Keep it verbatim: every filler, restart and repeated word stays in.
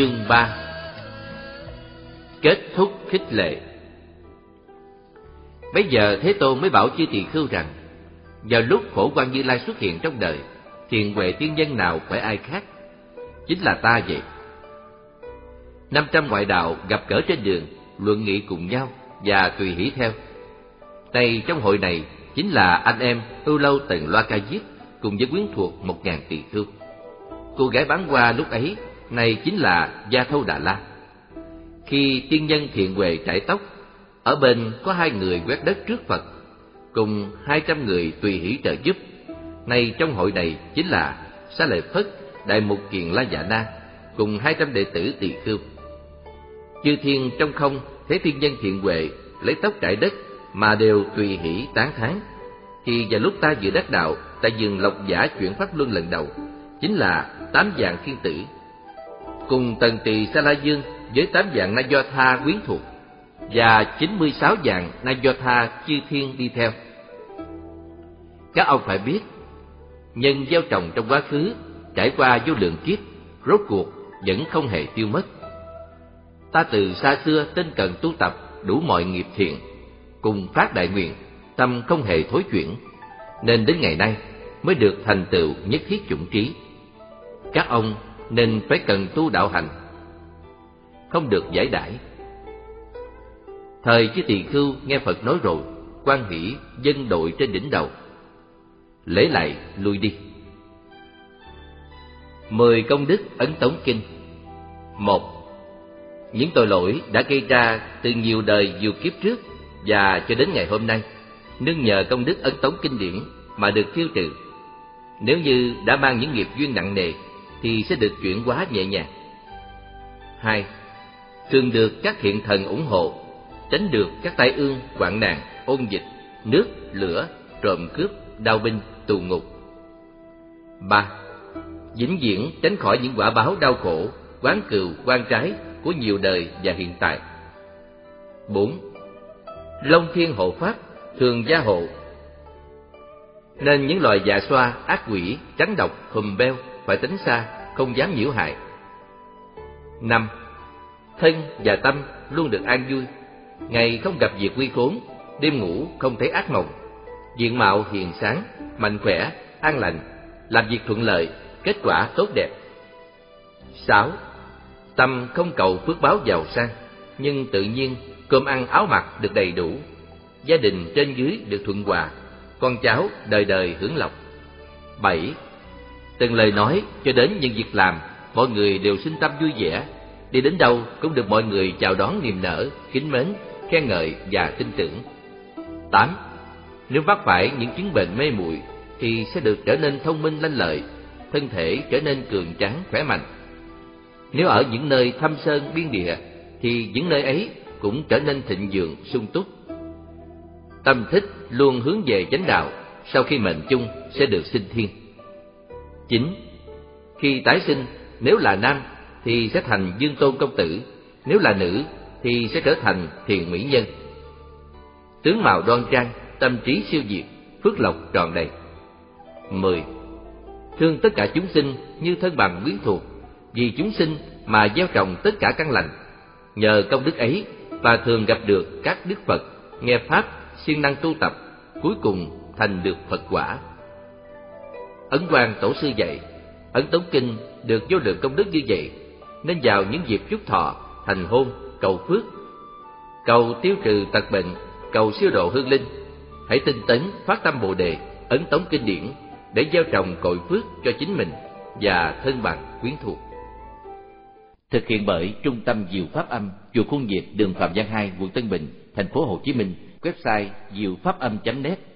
Chương ba. Kết thúc khích lệ. Bây giờ Thế Tôn mới bảo chư tỳ khưu rằng, vào lúc Phổ Quang Như Lai xuất hiện trong đời, thiện huệ tiên nhân nào phải ai khác, chính là ta vậy. Năm trăm ngoại đạo gặp gỡ trên đường, luận nghị cùng nhau và tùy hỷ theo. Nay trong hội này chính là anh em Ưu Lâu Tần Loa Ca Diếp cùng với quyến thuộc một ngàn tỳ khưu. Cô gái bán hoa lúc ấy này chính là Gia Thâu Đà La. Khi tiên nhân thiện huệ trải tóc, ở bên có hai người quét đất trước Phật, cùng hai trăm người tùy hỷ trợ giúp. Nay trong hội này chính là Xá Lợi Phất, Đại Mục Kiền La Dạ Na cùng hai trăm đệ tử tỳ khưu. Chư thiên trong không thấy tiên nhân thiện huệ lấy tóc trải đất mà đều tùy hỷ tán thán. Thì vào lúc ta vừa đắc đạo tại vườn Lộc Giả chuyển pháp luân lần đầu, chính là tám vạn thiên tử cùng Tần Tỳ Sa La Dương với tám vạn Na Do Tha quyến thuộc và chín mươi sáu vạn Na Do Tha chư thiên đi theo. Các ông phải biết, nhân gieo trồng trong quá khứ trải qua vô lượng kiếp, rốt cuộc vẫn không hề tiêu mất. Ta từ xa xưa tinh cần tu tập đủ mọi nghiệp thiện, cùng phát đại nguyện, tâm không hề thối chuyển, nên đến ngày nay mới được thành tựu nhất thiết chủng trí. Các ông nên phải cần tu đạo hành, không được giải đãi. Thời chư tỳ khưu nghe Phật nói rồi, hoan hỷ dâng đội trên đỉnh đầu, lễ lại lui đi. Mười công đức ấn tống kinh. Một. Những tội lỗi đã gây ra từ nhiều đời nhiều kiếp trước và cho đến ngày hôm nay, nương nhờ công đức ấn tống kinh điển mà được tiêu trừ. Nếu như đã mang những nghiệp duyên nặng nề thì sẽ được chuyển hóa nhẹ nhàng. Hai. Thường được các thiện thần ủng hộ, tránh được các tai ương, hoạn nạn, ôn dịch, nước, lửa, trộm cướp, đao binh, tù ngục. Ba. Vĩnh viễn tránh khỏi những quả báo đau khổ, oán cừu, oan trái của nhiều đời và hiện tại. Bốn. Long thiên hộ pháp, thường gia hộ, nên những loài dạ xoa, ác quỷ, trắng độc, hùm beo phải tránh xa, không dám nhiễu hại. Năm. Thân và tâm luôn được an vui, ngày không gặp việc nguy khốn, đêm ngủ không thấy ác mộng, diện mạo hiền sáng, mạnh khỏe, an lành, làm việc thuận lợi, kết quả tốt đẹp. Sáu. Tâm không cầu phước báo giàu sang, nhưng tự nhiên cơm ăn áo mặc được đầy đủ, gia đình trên dưới được thuận hòa, con cháu đời đời hưởng lộc. Bảy. Từng lời nói cho đến những việc làm, mọi người đều sinh tâm vui vẻ, đi đến đâu cũng được mọi người chào đón niềm nở, kính mến, khen ngợi và tin tưởng. Tám. Nếu mắc phải những chứng bệnh mê muội thì sẽ được trở nên thông minh lanh lợi, thân thể trở nên cường tráng khỏe mạnh. Nếu ở những nơi thâm sơn biên địa thì những nơi ấy cũng trở nên thịnh vượng sung túc. Tâm thích luôn hướng về chánh đạo, sau khi mệnh chung sẽ được sinh thiên. Chín. Khi tái sinh, nếu là nam thì sẽ thành Dương Tôn công tử, nếu là nữ thì sẽ trở thành thiền mỹ nhân. Tướng mạo đoan trang, tâm trí siêu việt, phước lộc tròn đầy. Mười. Thương tất cả chúng sinh như thân bằng quyến thuộc, vì chúng sinh mà gieo trồng tất cả căn lành. Nhờ công đức ấy và thường gặp được các đức Phật, nghe pháp, siêng năng tu tập, cuối cùng thành được Phật quả. Ấn Quang Tổ sư dạy, ấn tống kinh được vô lượng công đức như vậy, nên vào những dịp chúc thọ, thành hôn, cầu phước, cầu tiêu trừ tật bệnh, cầu siêu độ hương linh, hãy tinh tấn phát tâm Bồ đề, ấn tống kinh điển để gieo trồng cội phước cho chính mình và thân bằng quyến thuộc. Thực hiện bởi Trung tâm Diệu Pháp Âm, chùa Khuôn Diệt, đường Phạm Văn hai, quận Tân Bình, thành phố Hồ Chí Minh. Website diệu pháp âm chấm net.